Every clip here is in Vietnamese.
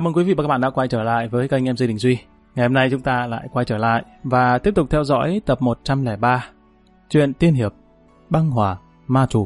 Chào mừng quý vị và các bạn đã quay trở lại với kênh MC Đình Duy. Ngày hôm nay chúng ta lại quay trở lại và tiếp tục theo dõi tập 103 Truyện tiên hiệp Băng Hỏa Ma Chủ.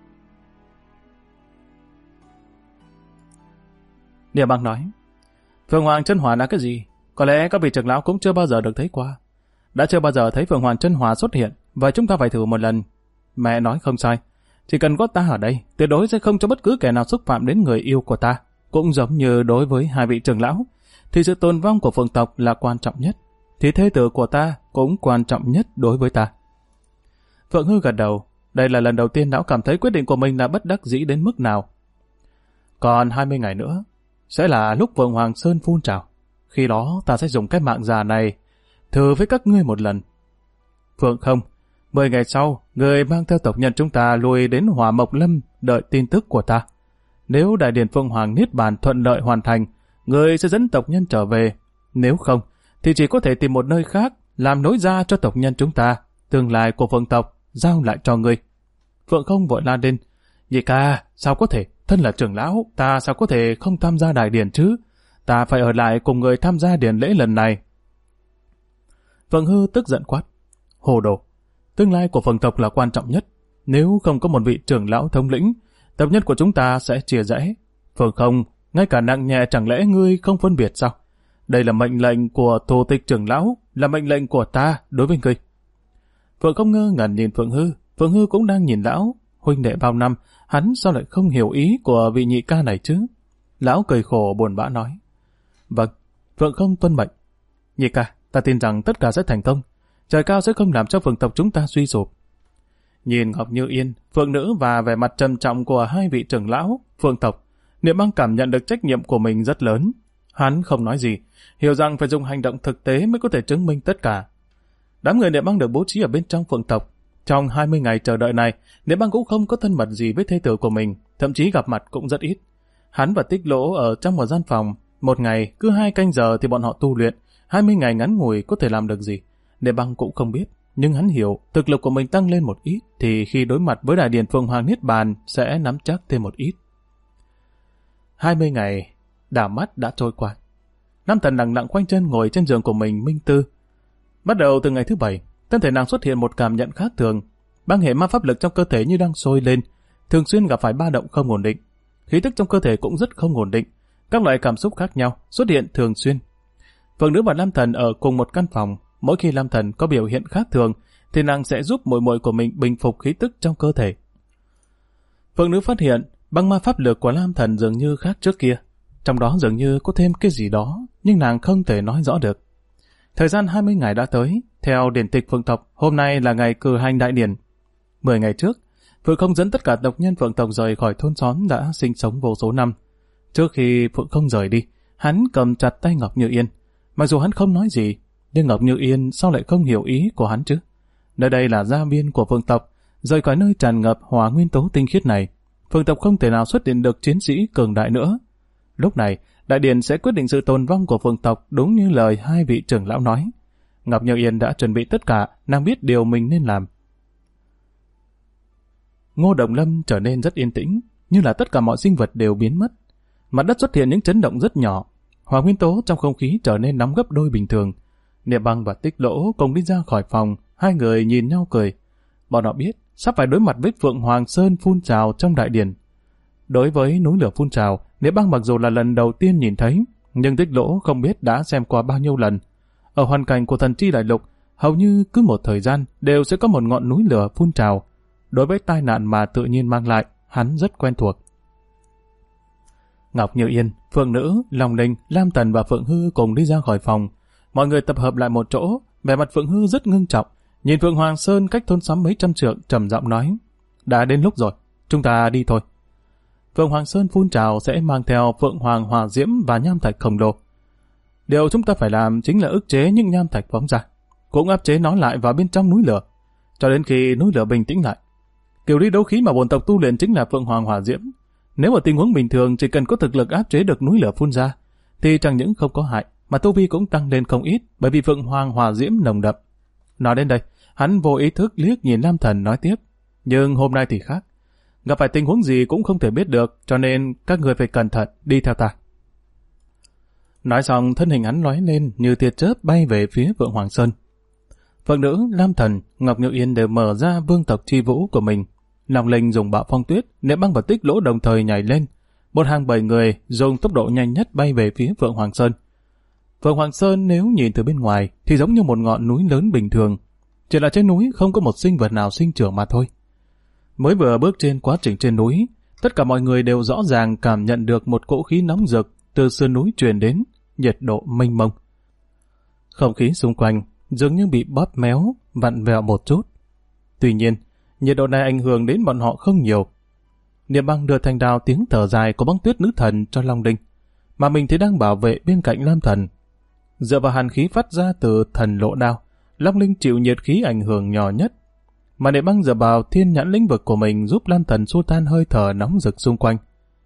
Địa Băng nói: Phượng Hoàng chân hỏa là cái gì? Có lẽ các vị trưởng lão cũng chưa bao giờ được thấy qua. Đã chưa bao giờ thấy Phượng Hoàng chân hỏa xuất hiện, vậy chúng ta phải thử một lần. Mẹ nói không sai, chỉ cần có ta ở đây, tuyệt đối sẽ không cho bất cứ kẻ nào xúc phạm đến người yêu của ta. Cũng giống như đối với hai vị trưởng lão, thì sự tồn vong của phượng tộc là quan trọng nhất, thì thế tử của ta cũng quan trọng nhất đối với ta. Phượng Hư gật đầu, đây là lần đầu tiên lão cảm thấy quyết định của mình là bất đắc dĩ đến mức nào. Còn 20 ngày nữa, sẽ là lúc Phượng Hoàng Sơn phun trào. Khi đó ta sẽ dùng cái mạng già này thử với các ngươi một lần. Phượng không, 10 ngày sau, người mang theo tộc nhân chúng ta lùi đến Hỏa Mộc Lâm đợi tin tức của ta. Nếu đại điển Phượng Hoàng Niết Bàn thuận lợi hoàn thành, người sẽ dẫn tộc nhân trở về. Nếu không, thì chỉ có thể tìm một nơi khác làm nối ra cho tộc nhân chúng ta. Tương lai của Phượng tộc giao lại cho người. Phượng không vội la lên: Nhị ca, sao có thể? Thân là trưởng lão, ta sao có thể không tham gia đại điển chứ? Ta phải ở lại cùng người tham gia điển lễ lần này. Phượng Hư tức giận quát: Hồ đồ! Tương lai của Phượng tộc là quan trọng nhất. Nếu không có một vị trưởng lão thống lĩnh, tộc nhân của chúng ta sẽ chia rẽ. Phượng không, ngay cả nặng nhẹ chẳng lẽ ngươi không phân biệt sao? Đây là mệnh lệnh của thủ tịch trưởng lão, là mệnh lệnh của ta đối với ngươi. Phượng không ngơ ngẩn nhìn Phượng Hư, Phượng Hư cũng đang nhìn lão. Huynh đệ bao năm, hắn sao lại không hiểu ý của vị nhị ca này chứ? Lão cười khổ buồn bã nói: Vâng, Phượng không tuân mệnh. Nhị ca, ta tin rằng tất cả sẽ thành công. Trời cao sẽ không làm cho Phượng tộc chúng ta suy sụp. Nhìn Ngọc Như Yên, Phượng nữ và vẻ mặt trầm trọng của hai vị trưởng lão, Phượng tộc, Niệm Băng cảm nhận được trách nhiệm của mình rất lớn. Hắn không nói gì, hiểu rằng phải dùng hành động thực tế mới có thể chứng minh tất cả. Đám người Niệm Băng được bố trí ở bên trong Phượng tộc. Trong 20 ngày chờ đợi này, Niệm Băng cũng không có thân mật gì với thê tử của mình, thậm chí gặp mặt cũng rất ít. Hắn và Tích Lỗ ở trong một gian phòng, một ngày cứ 2 canh giờ thì bọn họ tu luyện, 20 ngày ngắn ngủi có thể làm được gì. Niệm Băng cũng không biết. Nhưng hắn hiểu, thực lực của mình tăng lên một ít, thì khi đối mặt với đại điển Phượng Hoàng Niết Bàn sẽ nắm chắc thêm một ít. 20 ngày, đảo mắt đã trôi qua. Nam Thần lặng lặng khoanh chân ngồi trên giường của mình minh tư. Bắt đầu từ ngày thứ 7, thân thể nàng xuất hiện một cảm nhận khác thường. Băng hệ ma pháp lực trong cơ thể như đang sôi lên, thường xuyên gặp phải ba động không ổn định. Khí tức trong cơ thể cũng rất không ổn định, các loại cảm xúc khác nhau xuất hiện thường xuyên. Phượng nữ và Nam Thần ở cùng một căn phòng. Mỗi khi Lam Thần có biểu hiện khác thường, thì nàng sẽ giúp muội muội của mình bình phục khí tức trong cơ thể. Phượng nữ phát hiện băng ma pháp lực của Lam Thần dường như khác trước kia, trong đó dường như có thêm cái gì đó, nhưng nàng không thể nói rõ được. Thời gian 20 ngày đã tới, theo điển tịch Phượng tộc, hôm nay là ngày cử hành đại điển. 10 ngày trước, Phượng không dẫn tất cả tộc nhân Phượng tộc rời khỏi thôn xóm đã sinh sống vô số năm. Trước khi Phượng không rời đi, hắn cầm chặt tay Ngọc Như Yên. Mặc dù hắn không nói gì, nhưng Ngọc Như Yên sao lại không hiểu ý của hắn chứ? Nơi đây là gia viên của Phượng tộc, rời khỏi nơi tràn ngập hỏa nguyên tố tinh khiết này, Phượng tộc không thể nào xuất hiện được chiến sĩ cường đại nữa. Lúc này, đại điển sẽ quyết định sự tồn vong của Phượng tộc đúng như lời hai vị trưởng lão nói. Ngọc Như Yên đã chuẩn bị tất cả, nàng biết điều mình nên làm. Ngô Đồng Lâm trở nên rất yên tĩnh, như là tất cả mọi sinh vật đều biến mất. Mặt đất xuất hiện những chấn động rất nhỏ, hỏa nguyên tố trong không khí trở nên nóng gấp đôi bình thường. Niệm Băng và Tích Lỗ cùng đi ra khỏi phòng, hai người nhìn nhau cười. Bọn họ biết sắp phải đối mặt với Phượng Hoàng Sơn phun trào trong đại điển. Đối với núi lửa phun trào, Niệm Băng mặc dù là lần đầu tiên nhìn thấy, nhưng Tích Lỗ không biết đã xem qua bao nhiêu lần. Ở hoàn cảnh của Thần Chi Đại Lục, hầu như cứ một thời gian đều sẽ có một ngọn núi lửa phun trào. Đối với tai nạn mà tự nhiên mang lại, hắn rất quen thuộc. Ngọc Như Yên, Phượng Nữ, Long Ninh, Lam Tần và Phượng Hư cùng đi ra khỏi phòng. Mọi người tập hợp lại một chỗ, vẻ mặt Phượng Hư rất ngưng trọng, nhìn Phượng Hoàng Sơn cách thôn xóm mấy trăm trượng, trầm giọng nói: đã đến lúc rồi, chúng ta đi thôi. Phượng Hoàng Sơn phun trào sẽ mang theo Phượng Hoàng hỏa diễm và nham thạch khổng lồ. Điều chúng ta phải làm chính là ức chế những nham thạch phóng ra, cũng áp chế nó lại vào bên trong núi lửa, cho đến khi núi lửa bình tĩnh lại. Kiểu đi đấu khí mà bổn tộc tu luyện chính là Phượng Hoàng hỏa diễm. Nếu ở tình huống bình thường chỉ cần có thực lực áp chế được núi lửa phun ra, thì chẳng những không có hại, mà tu vi cũng tăng lên không ít, bởi vì Phượng Hoàng hỏa diễm nồng đậm. Nói đến đây, hắn vô ý thức liếc nhìn Lam Thần nói tiếp: nhưng hôm nay thì khác, gặp phải tình huống gì cũng không thể biết được, cho nên các người phải cẩn thận, đi theo ta. Nói xong thân hình hắn lóe lên như tia chớp bay về phía Phượng Hoàng Sơn. Phượng nữ, Lam Thần, Ngọc Như Yên đều mở ra vương tộc chi vũ của mình. Long Linh dùng bạo phong tuyết, Niệm Băng và Tích Lỗ đồng thời nhảy lên. Một hàng 7 người dùng tốc độ nhanh nhất bay về phía Phượng Hoàng Sơn. Phượng Hoàng Sơn nếu nhìn từ bên ngoài thì giống như một ngọn núi lớn bình thường. Chỉ là trên núi không có một sinh vật nào sinh trưởng mà thôi. Mới vừa bước trên quá trình trên núi, tất cả mọi người đều rõ ràng cảm nhận được một cỗ khí nóng rực từ sườn núi truyền đến, nhiệt độ mênh mông. Không khí xung quanh dường như bị bóp méo, vặn vẹo một chút. Tuy nhiên, nhiệt độ này ảnh hưởng đến bọn họ không nhiều. Niệm Băng đưa thanh đao tiếng thở dài của băng tuyết nữ thần cho Long Linh, mà mình thì đang bảo vệ bên cạnh Lam Thần. Dựa vào hàn khí phát ra từ thần lộ đao, Long Linh chịu nhiệt khí ảnh hưởng nhỏ nhất, mà Niệm Băng dựa vào thiên nhãn lĩnh vực của mình giúp Lam Thần xua tan hơi thở nóng rực xung quanh.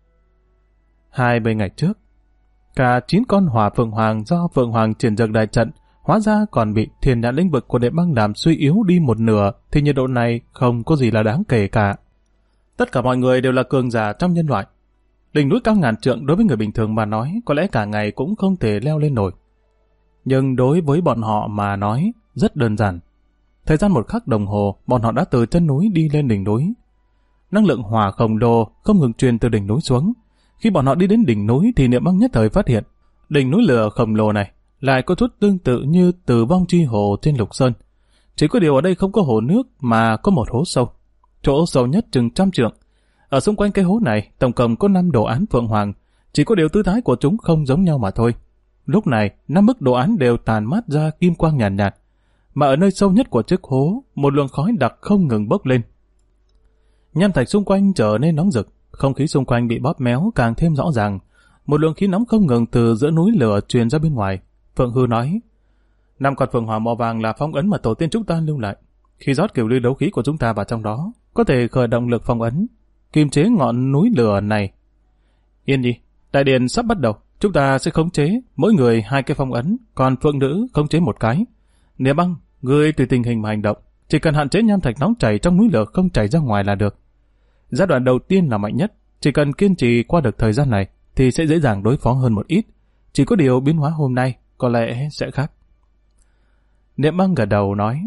20 ngày trước, cả 9 con hỏa Phượng Hoàng do Phượng Hoàng triển dược đại trận hóa ra còn bị thiên nhãn lĩnh vực của Niệm Băng làm suy yếu đi một nửa, thì nhiệt độ này không có gì là đáng kể cả. Tất cả mọi người đều là cường giả trong nhân loại. Đỉnh núi cao ngàn trượng đối với người bình thường mà nói có lẽ cả ngày cũng không thể leo lên nổi. Nhưng đối với bọn họ mà nói rất đơn giản. Thời gian 1 khắc đồng hồ, bọn họ đã từ chân núi đi lên đỉnh núi. Năng lượng hỏa khổng lồ không ngừng truyền từ đỉnh núi xuống. Khi bọn họ đi đến đỉnh núi thì Niệm Băng nhất thời phát hiện đỉnh núi lửa khổng lồ này lại có chút tương tự như Tử Vong Chi Hồ trên Lục Sơn. Chỉ có điều ở đây không có hồ nước mà có một hố sâu. Chỗ sâu nhất chừng 100 trượng. Ở xung quanh cái hố này tổng cộng có 5 đồ án Phượng Hoàng, chỉ có điều tư thái của chúng không giống nhau mà thôi. Lúc này 5 bức đồ án đều tàn mát ra kim quang nhàn nhạt, mà ở nơi sâu nhất của chiếc hố một luồng khói đặc không ngừng bốc lên. Nham thạch xung quanh trở nên nóng rực, không khí xung quanh bị bóp méo càng thêm rõ ràng. Một luồng khí nóng không ngừng từ giữa núi lửa truyền ra bên ngoài. Phượng Hư nói: 5 con Phượng Hoàng màu vàng là phong ấn mà tổ tiên chúng ta lưu lại. Khi rót kiểu lưu đấu khí của chúng ta vào trong đó, có thể khởi động lực phong ấn, kiềm chế ngọn núi lửa này. Yên nhi, đại điện sắp bắt đầu, chúng ta sẽ khống chế mỗi người 2 cái phong ấn, còn Phượng nữ khống chế 1 cái. Niệm Băng, ngươi tùy tình hình mà hành động, chỉ cần hạn chế nham thạch nóng chảy trong núi lửa không chảy ra ngoài là được. Giai đoạn đầu tiên là mạnh nhất, chỉ cần kiên trì qua được thời gian này thì sẽ dễ dàng đối phó hơn một ít. Chỉ có điều biến hóa hôm nay có lẽ sẽ khác. Niệm Băng gật đầu nói: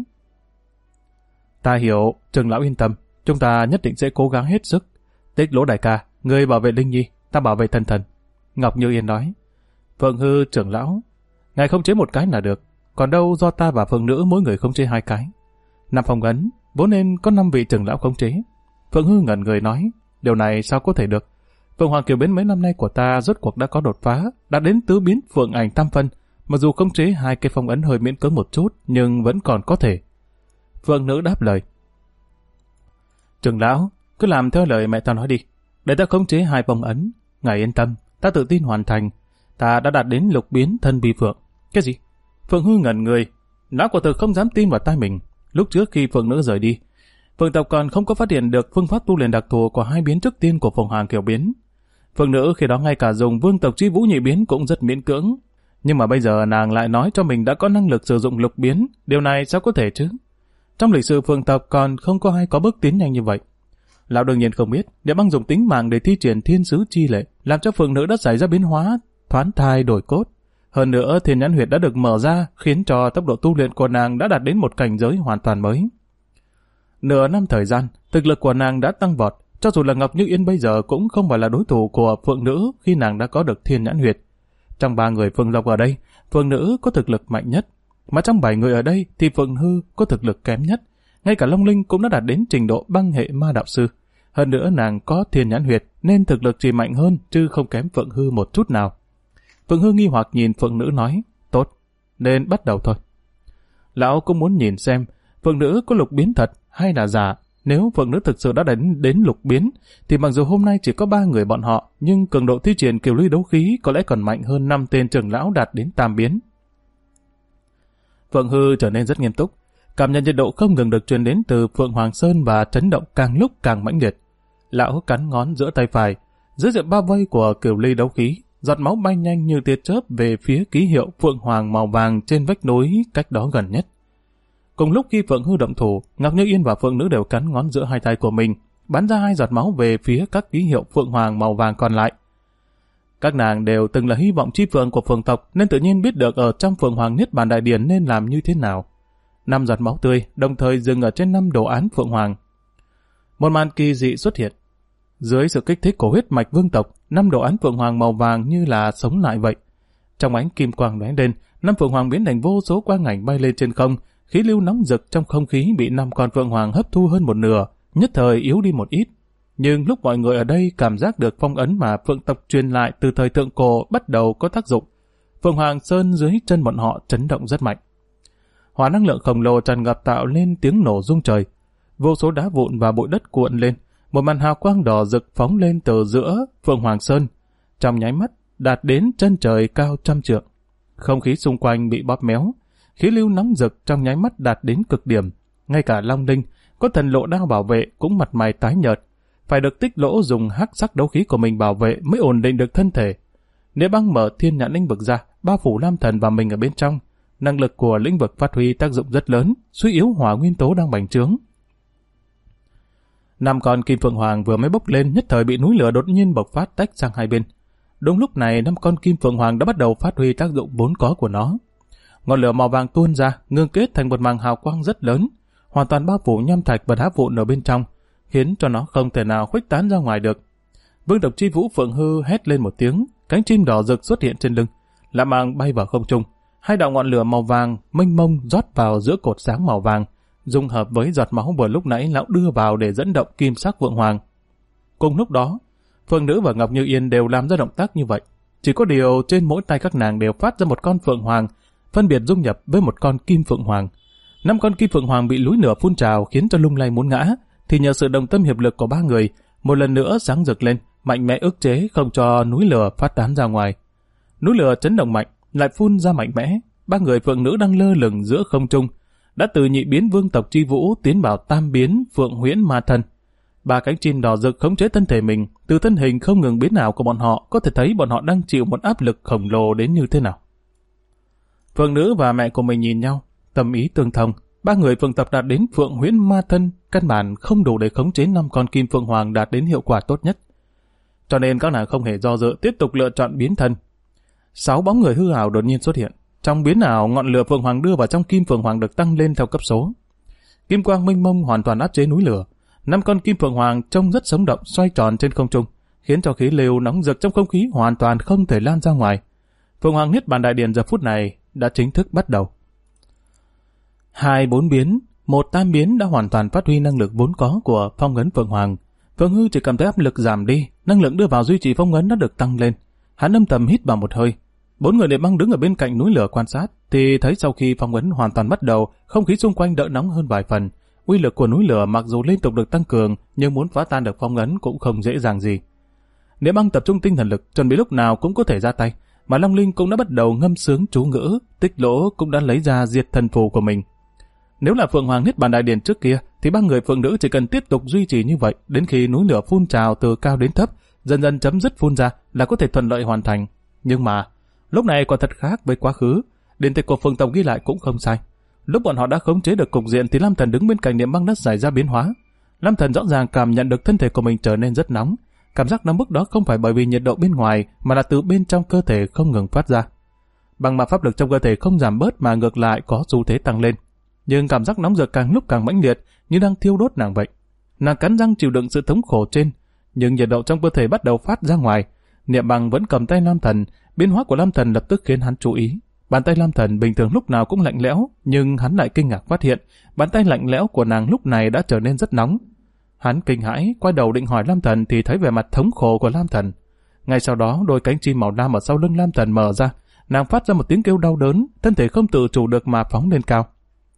Ta hiểu, Trường lão yên tâm, chúng ta nhất định sẽ cố gắng hết sức. Tích Lỗ đại ca, ngươi bảo vệ Linh Nhi, ta bảo vệ Thần Thần. Ngọc Như Yên nói: Phượng Hư trưởng lão, ngài khống chế 1 cái là được, còn đâu do ta và Phượng nữ mỗi người khống chế 2 cái. 5 phong ấn, vốn nên có 5 vị trưởng lão khống chế. Phượng Hư ngẩn người nói: Điều này sao có thể được? Phượng Hoàng Kiều Biến mấy năm nay của ta rốt cuộc đã có đột phá, đã đến tứ biến Phượng Ảnh Tam Phân, mặc dù khống chế 2 cái phong ấn hơi miễn cưỡng một chút, nhưng vẫn còn có thể. Phượng nữ đáp lời: Trưởng lão, cứ làm theo lời mẹ ta nói đi, để ta khống chế 2 phong ấn. Ngài yên tâm, ta tự tin hoàn thành. Ta đã đạt đến lục biến thân bi phượng. Cái gì? Phượng Hư ngẩn người, lão quả thực không dám tin vào tai mình. Lúc trước khi Phượng nữ rời đi, Phượng tộc còn không có phát hiện được phương pháp tu luyện đặc thù của 2 biến trước tiên của Phượng Hoàng Kiều Biến. Phượng nữ khi đó ngay cả dùng vương tộc chi vũ nhị biến cũng rất miễn cưỡng, nhưng mà bây giờ nàng lại nói cho mình đã có năng lực sử dụng lục biến, điều này sao có thể chứ? Trong lịch sử Phượng tộc còn không có ai có bước tiến nhanh như vậy. Lão đương nhiên không biết, Niệm Băng dùng tính mạng để thi triển thiên sứ chi lệ, làm cho Phượng nữ đã xảy ra biến hóa, thoán thai đổi cốt. Hơn nữa, thiên nhãn huyệt đã được mở ra, khiến cho tốc độ tu luyện của nàng đã đạt đến một cảnh giới hoàn toàn mới. Nửa năm thời gian, thực lực của nàng đã tăng vọt, cho dù là Ngọc Như Yên bây giờ cũng không phải là đối thủ của Phượng nữ khi nàng đã có được thiên nhãn huyệt. Trong 3 người Phượng Lộc ở đây, Phượng nữ có thực lực mạnh nhất, mà trong 7 người ở đây thì Phượng Hư có thực lực kém nhất. Ngay cả Long Linh cũng đã đạt đến trình độ băng hệ ma đạo sư. Hơn nữa nàng có thiên nhãn huyệt nên thực lực chỉ mạnh hơn chứ không kém Phượng Hư một chút nào. Phượng Hư nghi hoặc nhìn Phượng nữ nói: Tốt, nên bắt đầu thôi. Lão cũng muốn nhìn xem Phượng nữ có lục biến thật hay là giả. Nếu Phượng nữ thực sự đã đến lục biến thì mặc dù hôm nay chỉ có 3 người bọn họ, nhưng cường độ thi triển kiều ly đấu khí có lẽ còn mạnh hơn 5 tên trưởng lão đạt đến tam biến. Phượng Hư trở nên rất nghiêm túc, cảm nhận nhiệt độ không ngừng được truyền đến từ Phượng Hoàng Sơn và chấn động càng lúc càng mãnh liệt. Lão cắn ngón giữa tay phải, dưới sự bao vây của kiều ly đấu khí, giọt máu bay nhanh như tia chớp về phía ký hiệu Phượng Hoàng màu vàng trên vách núi cách đó gần nhất. Cùng lúc khi Phượng Hư động thủ, Ngọc Như Yên và Phượng nữ đều cắn ngón giữa hai tay của mình, bắn ra 2 giọt máu về phía các ký hiệu Phượng Hoàng màu vàng còn lại. Các nàng đều từng là hy vọng chi phượng của phượng tộc nên tự nhiên biết được ở trong Phượng Hoàng Niết Bàn Đại Điển nên làm như thế nào. 5 giọt máu tươi đồng thời dừng ở trên 5 đồ án Phượng Hoàng. Một màn kỳ dị xuất hiện. Dưới sự kích thích của huyết mạch vương tộc, 5 đồ án Phượng Hoàng màu vàng như là sống lại vậy. Trong ánh kim quang lóe lên, 5 Phượng Hoàng biến thành vô số quang ảnh bay lên trên không, khí lưu nóng rực trong không khí bị 5 con Phượng Hoàng hấp thu hơn một nửa, nhất thời yếu đi một ít. Nhưng lúc mọi người ở đây cảm giác được phong ấn mà Phượng tộc truyền lại từ thời thượng cổ bắt đầu có tác dụng, Phượng Hoàng Sơn dưới chân bọn họ chấn động rất mạnh. Hỏa năng lượng khổng lồ tràn ngập tạo lên tiếng nổ rung trời. Vô số đá vụn và bụi đất cuộn lên, một màn hào quang đỏ rực phóng lên từ giữa Phượng Hoàng Sơn, trong nháy mắt đạt đến chân trời cao 100 trượng. Không khí xung quanh bị bóp méo, khí lưu nóng rực trong nháy mắt đạt đến cực điểm. Ngay cả Long Linh có thần lộ đao bảo vệ cũng mặt mày tái nhợt, phải được Tích Lỗ dùng hắc sắc đấu khí của mình bảo vệ mới ổn định được thân thể. Nếu Băng mở thiên nhãn lĩnh vực ra, bao phủ Lam Thần và mình ở bên trong, năng lực của lĩnh vực phát huy tác dụng rất lớn, suy yếu hỏa nguyên tố đang bành trướng. 5 con kim phượng hoàng vừa mới bốc lên nhất thời bị núi lửa đột nhiên bộc phát tách sang hai bên. Đúng lúc này 5 con kim phượng hoàng đã bắt đầu phát huy tác dụng vốn có của nó. Ngọn lửa màu vàng tuôn ra, ngưng kết thành một màng hào quang rất lớn, hoàn toàn bao phủ nham thạch và đá vụn ở bên trong, khiến cho nó không thể nào khuếch tán ra ngoài được. Vương tộc Chi Vũ Phượng Hư hét lên một tiếng, cánh chim đỏ rực xuất hiện trên lưng, lạ màng bay vào không trung. 2 đạo ngọn lửa màu vàng mênh mông rót vào giữa cột sáng màu vàng, dung hợp với giọt máu vừa lúc nãy lão đưa vào để dẫn động kim sắc Phượng Hoàng. Cùng lúc đó, Phượng Nữ và Ngọc Như Yên đều làm ra động tác như vậy. Chỉ có điều trên mỗi tay các nàng đều phát ra một con Phượng Hoàng, phân biệt dung nhập với một con kim Phượng Hoàng. 5 con kim Phượng Hoàng bị núi lửa phun trào khiến cho lung lay muốn ngã, thì nhờ sự đồng tâm hiệp lực của 3 người, một lần nữa sáng rực lên, mạnh mẽ ức chế không cho núi lửa phát tán ra ngoài. Núi lửa chấn động mạnh, lại phun ra mạnh mẽ. 3 người Phượng Nữ đang lơ lửng giữa không trung, đã từ nhị biến vương tộc Chi Vũ tiến vào tam biến Phượng Huyễn Ma Thân. 3 cánh chim đỏ rực khống chế thân thể mình, từ thân hình không ngừng biến ảo của bọn họ có thể thấy bọn họ đang chịu một áp lực khổng lồ đến như thế nào. Phượng Nữ và mẹ của mình nhìn nhau, tâm ý tương thông. 3 người Phượng tập đạt đến Phượng Huyễn Ma Thân căn bản không đủ để khống chế 5 con kim Phượng Hoàng đạt đến hiệu quả tốt nhất. Cho nên các nàng không hề do dự tiếp tục lựa chọn biến thân. 6 bóng người hư ảo đột nhiên xuất hiện. Trong biến ảo, ngọn lửa Phượng Hoàng đưa vào trong kim Phượng Hoàng được tăng lên theo cấp số. Kim quang mênh mông hoàn toàn áp chế núi lửa. 5 con kim Phượng Hoàng trông rất sống động xoay tròn trên không trung, khiến cho khí lưu nóng rực trong không khí hoàn toàn không thể lan ra ngoài. Phượng Hoàng Niết Bàn Đại Điển giờ phút này đã chính thức bắt đầu. 2 4 biến, 1 tam biến đã hoàn toàn phát huy năng lực vốn có của phong ấn Phượng Hoàng. Phượng Hư chỉ cảm thấy áp lực giảm đi, năng lượng đưa vào duy trì phong ấn đã được tăng lên. Hắn âm thầm hít vào một hơi. 4 người Địa Băng đứng ở bên cạnh núi lửa quan sát, thì thấy sau khi phong ấn hoàn toàn bắt đầu, không khí xung quanh đỡ nóng hơn vài phần. Uy lực của núi lửa mặc dù liên tục được tăng cường, nhưng muốn phá tan được phong ấn cũng không dễ dàng gì. Địa Băng tập trung tinh thần lực, chuẩn bị lúc nào cũng có thể ra tay, mà Long Linh cũng đã bắt đầu ngâm sướng chú ngữ, Tích Lỗ cũng đã lấy ra diệt thần phù của mình. Nếu là Phượng Hoàng Niết Bàn Đại Điển trước kia, thì 3 người Phượng Nữ chỉ cần tiếp tục duy trì như vậy, đến khi núi lửa phun trào từ cao đến thấp, dần dần chấm dứt phun ra là có thể thuận lợi hoàn thành. Nhưng mà lúc này quả thật khác với quá khứ, điển tịch của Phượng tộc ghi lại cũng không sai. Lúc bọn họ đã khống chế được cục diện thì Lam Thần đứng bên cạnh Niệm Băng đã xảy ra biến hóa. Lam Thần rõ ràng cảm nhận được thân thể của mình trở nên rất nóng. Cảm giác nóng bức đó không phải bởi vì nhiệt độ bên ngoài mà là từ bên trong cơ thể không ngừng phát ra. Bằng mà pháp lực trong cơ thể không giảm bớt mà ngược lại có xu thế tăng lên. Nhưng cảm giác nóng rực càng lúc càng mãnh liệt, như đang thiêu đốt nàng vậy. Nàng cắn răng chịu đựng sự thống khổ trên, nhưng nhiệt độ trong cơ thể bắt đầu phát ra ngoài. Niệm Băng vẫn cầm tay Lam Thần, biến hóa của Lam Thần lập tức khiến hắn chú ý. Bàn tay Lam Thần bình thường lúc nào cũng lạnh lẽo, nhưng hắn lại kinh ngạc phát hiện, bàn tay lạnh lẽo của nàng lúc này đã trở nên rất nóng. Hắn kinh hãi, quay đầu định hỏi Lam Thần thì thấy vẻ mặt thống khổ của Lam Thần. Ngay sau đó, đôi cánh chim màu lam ở sau lưng Lam Thần mở ra, nàng phát ra một tiếng kêu đau đớn, thân thể không tự chủ được mà phóng lên cao.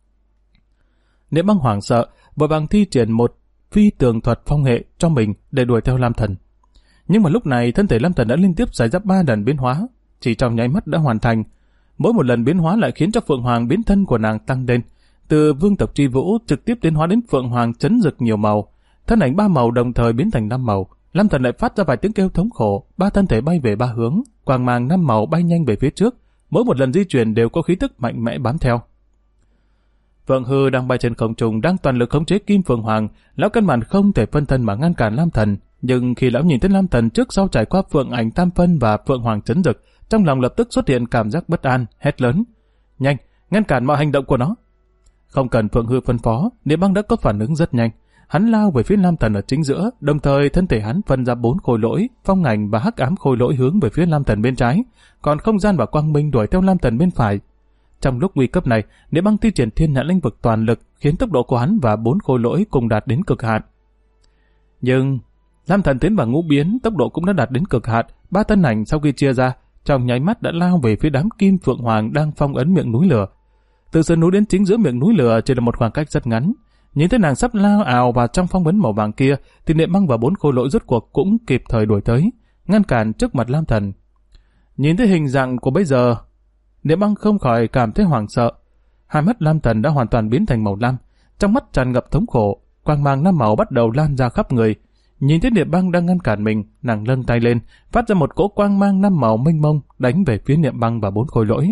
Niệm Băng hoảng sợ, vội vàng thi triển một phi tường thuật phong hệ cho mình để đuổi theo Lam Thần. Nhưng mà lúc này thân thể Lam Thần đã liên tiếp xảy ra 3 lần biến hóa, chỉ trong nháy mắt đã hoàn thành. Mỗi một lần biến hóa lại khiến cho Phượng Hoàng biến thân của nàng tăng lên, từ vương tộc Chi Vũ trực tiếp tiến hóa đến Phượng Hoàng chấn rực nhiều màu, thân ảnh 3 màu đồng thời biến thành 5 màu. Lam Thần lại phát ra vài tiếng kêu thống khổ, 3 thân thể bay về 3 hướng, quang mang 5 màu bay nhanh về phía trước, mỗi một lần di chuyển đều có khí tức mạnh mẽ bám theo. Phượng Hư đang bay trên không trung đang toàn lực khống chế kim Phượng Hoàng, lão căn bản không thể phân thân mà ngăn cản Lam Thần. Nhưng khi lão nhìn thấy Lam Thần trước sau trải qua Phượng Ảnh Tam Phân và Phượng Hoàng Chấn Dực, trong lòng lập tức xuất hiện cảm giác bất an, hét lớn: nhanh, ngăn cản mọi hành động của nó! Không cần Phượng Hư phân phó, Niệm Băng đã có phản ứng rất nhanh. Hắn lao về phía Lam Thần ở chính giữa, đồng thời thân thể hắn phân ra 4 khối lỗi, phong ảnh và hắc ám khối lỗi hướng về phía Lam Thần bên trái, còn không gian và quang minh đuổi theo Lam Thần bên phải. Trong lúc nguy cấp này, Niệm Băng thi triển Thiên Nhãn Lĩnh Vực toàn lực, khiến tốc độ của hắn và 4 khối lỗi cùng đạt đến cực hạn. Nhưng Lam Thần tiến vào ngũ biến, tốc độ cũng đã đạt đến cực hạn. 3 thân ảnh sau khi chia ra, trong nháy mắt đã lao về phía đám kim phượng hoàng đang phong ấn miệng núi lửa. Từ sườn núi đến chính giữa miệng núi lửa chỉ là một khoảng cách rất ngắn. Nhìn thấy nàng sắp lao ào vào trong phong ấn màu vàng kia, thì Niệm Băng và 4 khối lỗi rốt cuộc cũng kịp thời đuổi tới, ngăn cản trước mặt Lam Thần. Nhìn thấy hình dạng của bây giờ, Niệm Băng không khỏi cảm thấy hoảng sợ. Hai mắt Lam Thần đã hoàn toàn biến thành màu lam, trong mắt tràn ngập thống khổ, quang mang 5 màu bắt đầu lan ra khắp người. Nhìn thấy Niệm Băng đang ngăn cản mình, nàng nâng tay lên, phát ra một cỗ quang mang 5 màu mênh mông đánh về phía Niệm Băng và 4 khối lỗi.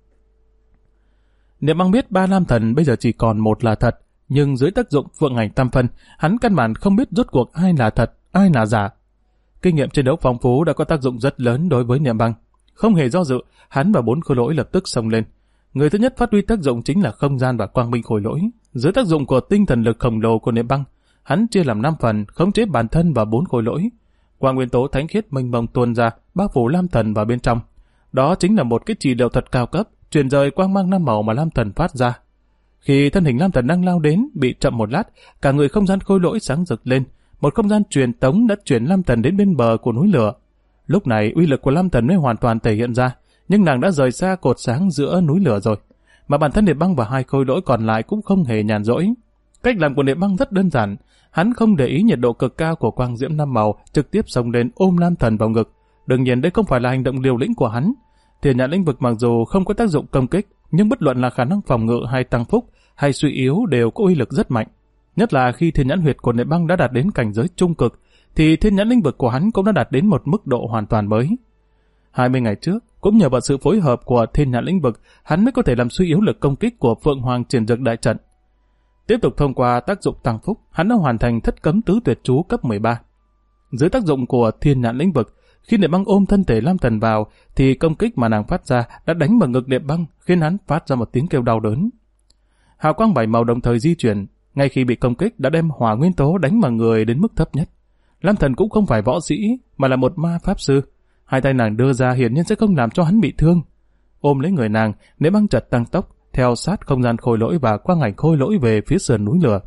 Niệm Băng biết 3 Lam Thần bây giờ chỉ còn một là thật, nhưng dưới tác dụng Phượng Ảnh Tam Phân, hắn căn bản không biết rốt cuộc ai là thật, ai là giả. Kinh nghiệm chiến đấu phong phú đã có tác dụng rất lớn đối với Niệm Băng. Không hề do dự, hắn và 4 khối lỗi lập tức xông lên. Người thứ nhất phát huy tác dụng chính là không gian và quang minh khối lỗi. Dưới tác dụng của tinh thần lực khổng lồ của Niệm Băng, hắn chia làm 5 phần, khống chế bản thân và 4 khối lỗi. Quang nguyên tố thánh khiết mênh mông tuôn ra, bao phủ Lam Thần vào bên trong. Đó chính là một cái trị liệu thuật cao cấp, truyền rời quang mang 5 màu mà Lam Thần phát ra. Khi thân hình Lam Thần đang lao đến, bị chậm một lát, cả người không gian khối lỗi sáng rực lên. Một không gian truyền tống đã chuyển Lam Thần đến bên bờ của núi lửa. Lúc này uy lực của Lam Thần mới hoàn toàn thể hiện ra, nhưng nàng đã rời xa cột sáng giữa núi lửa rồi. Mà bản thân Niệm Băng và 2 khối lỗi còn lại cũng không hề nhàn rỗi. Cách làm của Niệm Băng rất đơn giản, hắn không để ý nhiệt độ cực cao của quang diễm 5 màu, trực tiếp xông lên ôm Lam Thần vào ngực. Đương nhiên đây không phải là hành động liều lĩnh của hắn. Thiên Nhãn Lĩnh Vực mặc dù không có tác dụng công kích, nhưng bất luận là khả năng phòng ngự hay tăng phúc hay suy yếu đều có uy lực rất mạnh. Nhất là khi Thiên Nhãn Huyệt của Niệm Băng đã đạt đến cảnh giới trung cực, thì Thiên Nhãn Lĩnh Vực của hắn cũng đã đạt đến một mức độ hoàn toàn mới. 20 ngày trước, cũng nhờ vào sự phối hợp của Thiên Nhãn Lĩnh Vực, hắn mới có thể làm suy yếu lực công kích của Phượng Hoàng Triển Dực đại trận. Tiếp tục thông qua tác dụng tăng phúc, hắn đã hoàn thành Thất Cấm Tứ Tuyệt Chú cấp 13. Dưới tác dụng của Thiên Nhãn Lĩnh Vực, khi Niệm Băng ôm thân thể Lam Thần vào, thì công kích mà nàng phát ra đã đánh vào ngực Niệm Băng, khiến hắn phát ra một tiếng kêu đau đớn. Hào quang 7 màu đồng thời di chuyển, ngay khi bị công kích đã đem hỏa nguyên tố đánh vào người đến mức thấp nhất. Lam Thần cũng không phải võ sĩ, mà là một ma pháp sư. 2 tay nàng đưa ra hiển nhiên sẽ không làm cho hắn bị thương. Ôm lấy người nàng, Niệm Băng chợt tăng tốc, theo sát không gian khôi lỗi và quang ảnh khôi lỗi về phía sườn núi lửa.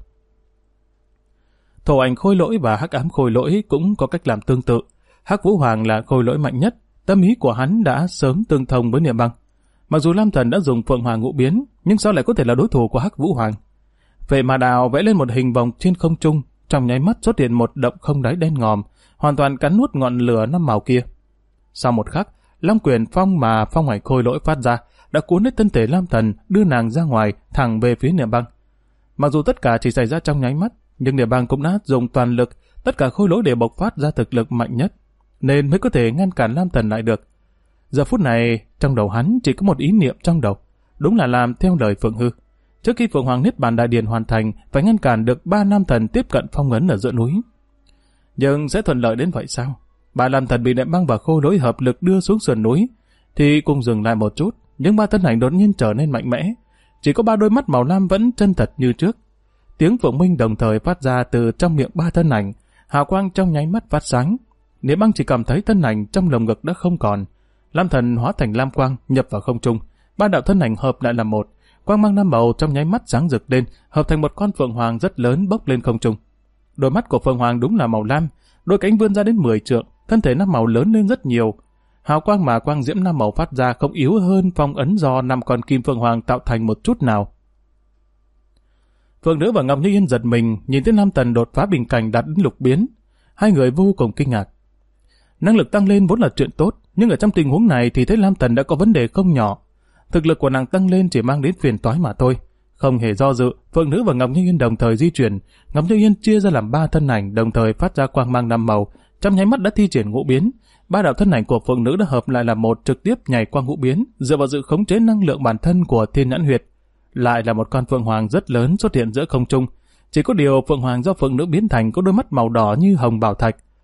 Thổ ảnh khôi lỗi và hắc ám khôi lỗi cũng có cách làm tương tự. Hắc Vũ Hoàng là khôi lỗi mạnh nhất, tâm ý của hắn đã sớm tương thông với Niệm Băng. Mặc dù Lam Thần đã dùng Phượng Hoàng ngũ biến, nhưng sao lại có thể là đối thủ của Hắc Vũ Hoàng? Vệ Ma Đào vẽ lên một hình vòng trên không trung, trong nháy mắt xuất hiện một động không đáy đen ngòm, hoàn toàn cắn nuốt ngọn lửa 5 màu kia. Sau một khắc, Long Quyền Phong mà phong ảnh khôi lỗi phát ra đã cuốn lấy thân thể Lam Thần, đưa nàng ra ngoài thẳng về phía Niệm Băng. Mặc dù tất cả chỉ xảy ra trong nháy mắt, nhưng Niệm Băng cũng đã dùng toàn lực, tất cả khôi lỗi đều bộc phát ra thực lực mạnh nhất, nên mới có thể ngăn cản Lam Thần lại được. Giờ phút này, trong đầu hắn chỉ có một ý niệm trong đầu, đúng là làm theo lời Phượng Hư. Trước khi Phượng Hoàng Niết Bàn Đại Điển hoàn thành, phải ngăn cản được 3 Nam Thần tiếp cận phong ấn ở giữa núi. Nhưng sẽ thuận lợi đến vậy sao? 3 Nam Thần bị Niệm Băng và khôi lỗi hợp lực đưa xuống sườn núi, thì cùng dừng lại một chút, nhưng 3 thân ảnh đột nhiên trở nên mạnh mẽ. Chỉ có 3 đôi mắt màu lam vẫn chân thật như trước. Tiếng Phượng Minh đồng thời phát ra từ trong miệng 3 thân ảnh, hào quang trong nháy mắt phát sáng. Niệm Băng chỉ cảm thấy thân ảnh trong lồng ngực đã không còn. Lam Thần hóa thành lam quang nhập vào không trung, 3 đạo thân ảnh hợp lại làm một, quang mang 5 màu trong nháy mắt sáng rực lên, hợp thành một con phượng hoàng rất lớn bốc lên không trung. Đôi mắt của phượng hoàng đúng là màu lam, đôi cánh vươn ra đến 10 trượng, thân thể 5 màu lớn lên rất nhiều. Hào quang mà quang diễm 5 màu phát ra không yếu hơn phong ấn do 5 con kim phượng hoàng tạo thành một chút nào. Phượng Nữ và Ngọc Như Yên giật mình nhìn thấy Lam Thần đột phá bình cảnh đạt đến lục biến, hai người vô cùng kinh ngạc. Năng lực tăng lên vốn là chuyện tốt, nhưng ở trong tình huống này thì thấy Lam Thần đã có vấn đề không nhỏ. Thực lực của nàng tăng lên chỉ mang đến phiền toái mà thôi. Không hề do dự, Phượng Nữ và Ngọc Như Yên đồng thời di chuyển. Ngọc Như Yên chia ra làm 3 thân ảnh đồng thời phát ra quang mang 5 màu, trong nháy mắt đã thi triển ngũ biến. 3 đạo thân ảnh của Phượng Nữ đã hợp lại làm một, trực tiếp nhảy qua ngũ biến, dựa vào sự khống chế năng lượng bản thân của Thiên Nhãn Huyệt. Lại là một con phượng hoàng rất lớn xuất hiện giữa không trung. Chỉ có điều phượng hoàng do Phượng Nữ biến thành có đôi mắt màu đỏ như hồng bảo thạch.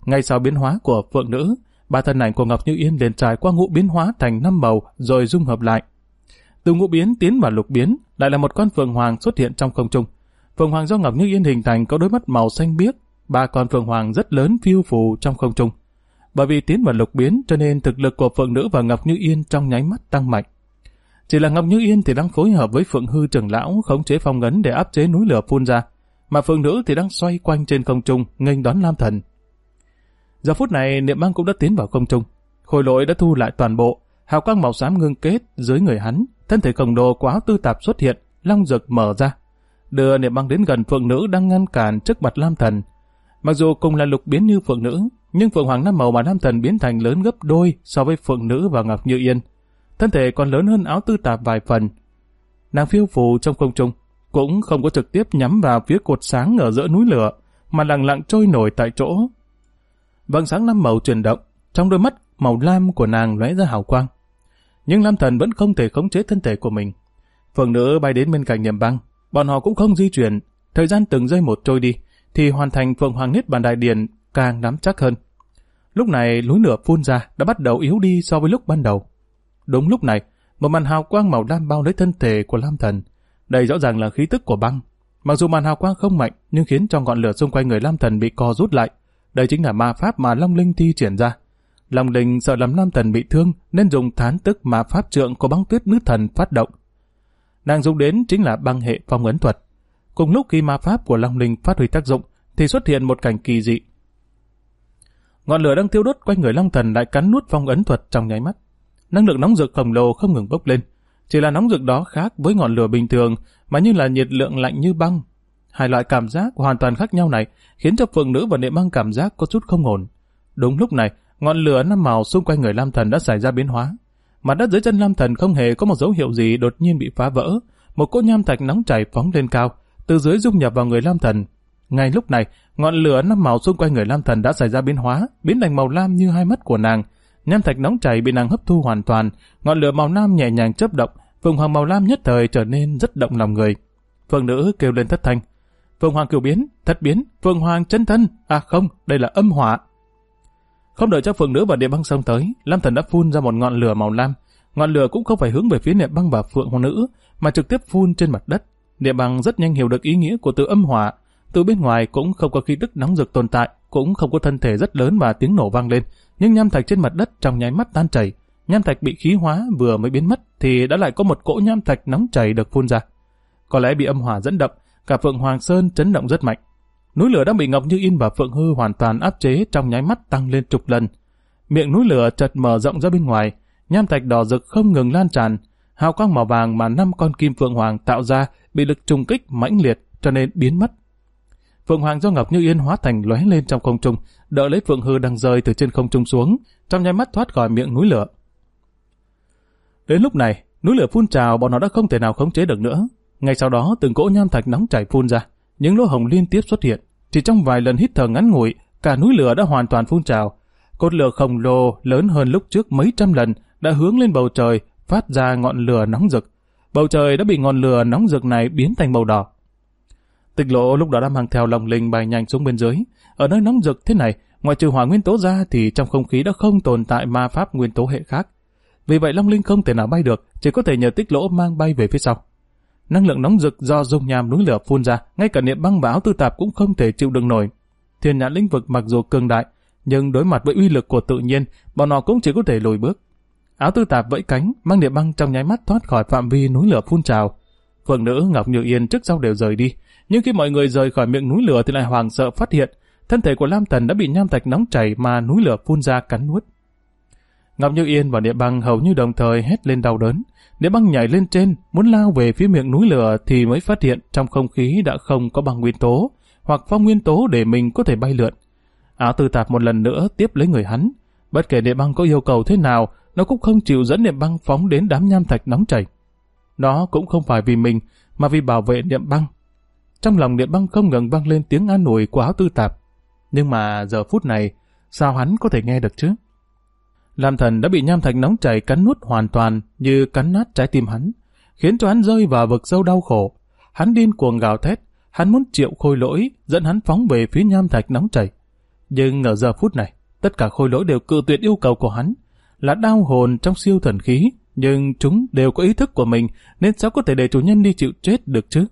Ngay sau biến hóa của phượng nữ, ba thân ảnh của Ngọc Như Yên liền trải qua ngũ biến hóa thành 5 màu rồi dung hợp lại. Từ ngũ biến tiến vào lục biến, lại là một con phượng hoàng xuất hiện trong không trung. Phượng hoàng do Ngọc Như Yên hình thành có đôi mắt màu xanh biếc, ba con phượng hoàng rất lớn phiêu phù trong không trung. Bởi vì tiến vào lục biến cho nên thực lực của phượng nữ và Ngọc Như Yên trong nháy mắt tăng mạnh. Chỉ là Ngọc Như Yên thì đang phối hợp với Phượng Hư trưởng lão khống chế phong ấn để áp chế núi lửa phun ra, mà phượng nữ thì đang xoay quanh trên không trung nghênh đón Lam Thần. Giờ phút này Niệm Băng cũng đã tiến vào không trung, khôi lỗi đã thu lại toàn bộ, hào quang màu xám ngưng kết dưới người hắn, thân thể khổng lồ của Áo Tư Tạp xuất hiện, long rực mở ra, đưa Niệm Băng đến gần phượng nữ đang ngăn cản trước mặt Lam Thần. Mặc dù cùng là lục biến như phượng nữ, nhưng phượng hoàng 5 màu mà Lam Thần biến thành lớn gấp đôi so với phượng nữ và Ngọc Như Yên. Thân thể còn lớn hơn Áo Tư Tạp vài phần. Nàng phiêu phù trong không trung, cũng không có trực tiếp nhắm vào phía cột sáng ở giữa núi lửa, mà lặng lặng trôi nổi tại chỗ. Vầng sáng 5 màu chuyển động, trong đôi mắt màu lam của nàng lóe ra hào quang. Nhưng Lam Thần vẫn không thể khống chế thân thể của mình. Phượng nữ bay đến bên cạnh Niệm Băng, bọn họ cũng không di chuyển. Thời gian từng giây một trôi đi, thì hoàn thành Phượng Hoàng Niết Bàn Đại Điển càng nắm chắc hơn. Lúc này núi lửa phun ra đã bắt đầu yếu đi so với lúc ban đầu. Đúng lúc này, một màn hào quang màu lam bao lấy thân thể của Lam Thần. Đây rõ ràng là khí tức của băng. Mặc dù màn hào quang không mạnh, nhưng khiến cho ngọn lửa xung quanh người Lam Thần bị co rút lại. Đây chính là ma pháp mà Long Linh thi triển ra. Long Linh sợ làm Lam Thần bị thương nên dùng thán tức ma pháp trượng của Băng Tuyết Nữ Thần phát động. Nàng dùng đến chính là băng hệ phong ấn thuật. Cùng lúc khi ma pháp của Long Linh phát huy tác dụng thì xuất hiện một cảnh kỳ dị. Ngọn lửa đang thiêu đốt quanh người Long Thần lại cắn nuốt phong ấn thuật trong nháy mắt. Năng lượng nóng rực khổng lồ không ngừng bốc lên. Chỉ là nóng rực đó khác với ngọn lửa bình thường mà như là nhiệt lượng lạnh như băng. Hai loại cảm giác hoàn toàn khác nhau này khiến cho phượng nữ và Niệm Băng cảm giác có chút không ổn. Đúng lúc này, ngọn lửa 5 màu xung quanh người Lam Thần đã xảy ra biến hóa. Mặt đất dưới chân Lam Thần không hề có một dấu hiệu gì đột nhiên bị phá vỡ. Một cỗ nham thạch nóng chảy phóng lên cao, từ dưới dung nhập vào người Lam Thần. Ngay lúc này, ngọn lửa 5 màu xung quanh người Lam Thần đã xảy ra biến hóa, biến thành màu lam như hai mắt của nàng. Nham thạch nóng chảy bị nàng hấp thu hoàn toàn, ngọn lửa màu lam nhẹ nhàng chớp động, phượng hoàng màu lam nhất thời trở nên rất động lòng người. Phượng nữ kêu lên thất thanh. Phượng hoàng cửu biến, thất biến, phượng hoàng chân thân, à không, đây là âm hỏa. Không đợi cho phượng nữ và Niệm Băng xông tới, Lam Thần đã phun ra một ngọn lửa màu lam. Ngọn lửa cũng không phải hướng về phía Niệm Băng và phượng hoàng nữ, mà trực tiếp phun trên mặt đất. Niệm Băng rất nhanh hiểu được ý nghĩa của từ âm hỏa. Từ bên ngoài cũng không có khí tức nóng rực tồn tại, cũng không có thân thể rất lớn và tiếng nổ vang lên, nhưng nham thạch trên mặt đất trong nháy mắt tan chảy. Nham thạch bị khí hóa vừa mới biến mất thì đã lại có một cỗ nham thạch nóng chảy được phun ra. Có lẽ bị âm hỏa dẫn động, cả Phượng Hoàng Sơn chấn động rất mạnh. Núi lửa đang bị Ngọc Như Yên và Phượng Hư hoàn toàn áp chế trong nháy mắt tăng lên chục lần. Miệng núi lửa chợt mở rộng ra bên ngoài, nham thạch đỏ rực không ngừng lan tràn, hào quang màu vàng mà 5 con kim Phượng Hoàng tạo ra bị lực trùng kích mãnh liệt cho nên biến mất. Phượng Hoàng do Ngọc Như Yên hóa thành lóe lên trong không trung, đỡ lấy Phượng Hư đang rơi từ trên không trung xuống, trong nháy mắt thoát khỏi miệng núi lửa. Đến lúc này, núi lửa phun trào bọn nó đã không thể nào khống chế được nữa. Ngay sau đó, từng cỗ nham thạch nóng chảy phun ra, những lỗ hổng liên tiếp xuất hiện. Chỉ trong vài lần hít thở ngắn ngủi, cả núi lửa đã hoàn toàn phun trào. Cột lửa khổng lồ lớn hơn lúc trước mấy trăm lần đã hướng lên bầu trời, phát ra ngọn lửa nóng rực. Bầu trời đã bị ngọn lửa nóng rực này biến thành màu đỏ. Tịch Lộ lúc đó đã mang theo Long Linh bay nhanh xuống bên dưới. Ở nơi nóng rực thế này, ngoại trừ hỏa nguyên tố ra thì trong không khí đã không tồn tại ma pháp nguyên tố hệ khác. Vì vậy Long Linh không thể nào bay được, chỉ có thể nhờ Tích Lỗ mang bay về phía sau. Năng lượng nóng rực do dung nham núi lửa phun ra, ngay cả Niệm Băng và Áo Tư Tạp cũng không thể chịu đựng nổi. Thiên nhãn lĩnh vực mặc dù cường đại, nhưng đối mặt với uy lực của tự nhiên, bọn họ cũng chỉ có thể lùi bước. Áo Tư Tạp vẫy cánh, mang Niệm Băng trong nháy mắt thoát khỏi phạm vi núi lửa phun trào. Phượng nữ, Ngọc Như Yên trước sau đều rời đi, nhưng khi mọi người rời khỏi miệng núi lửa thì lại hoảng sợ phát hiện thân thể của Lam Thần đã bị nham thạch nóng chảy mà núi lửa phun ra cắn nuốt. Ngọc Như Yên và Niệm Băng hầu như đồng thời hét lên đau đớn. Niệm Băng nhảy lên trên muốn lao về phía miệng núi lửa thì mới phát hiện trong không khí đã không có băng nguyên tố hoặc phong nguyên tố để mình có thể bay lượn. Áo Tư Tạp một lần nữa tiếp lấy người hắn. Bất kể Niệm Băng có yêu cầu thế nào, nó cũng không chịu dẫn Niệm Băng phóng đến đám nham thạch nóng chảy. Nó cũng không phải vì mình mà vì bảo vệ Niệm Băng. Trong lòng Niệm Băng không ngừng vang lên tiếng an ủi của Áo Tư Tạp. Nhưng mà giờ phút này, sao hắn có thể nghe được chứ? Lam Thần đã bị nham thạch nóng chảy cắn nuốt hoàn toàn như cắn nát trái tim hắn, khiến cho hắn rơi vào vực sâu đau khổ. Hắn điên cuồng gào thét, hắn muốn triệu khôi lỗi dẫn hắn phóng về phía nham thạch nóng chảy. Nhưng ở giờ phút này, tất cả khôi lỗi đều cự tuyệt yêu cầu của hắn, là đao hồn trong siêu thần khí, nhưng chúng đều có ý thức của mình, nên sao có thể để chủ nhân đi chịu chết được chứ?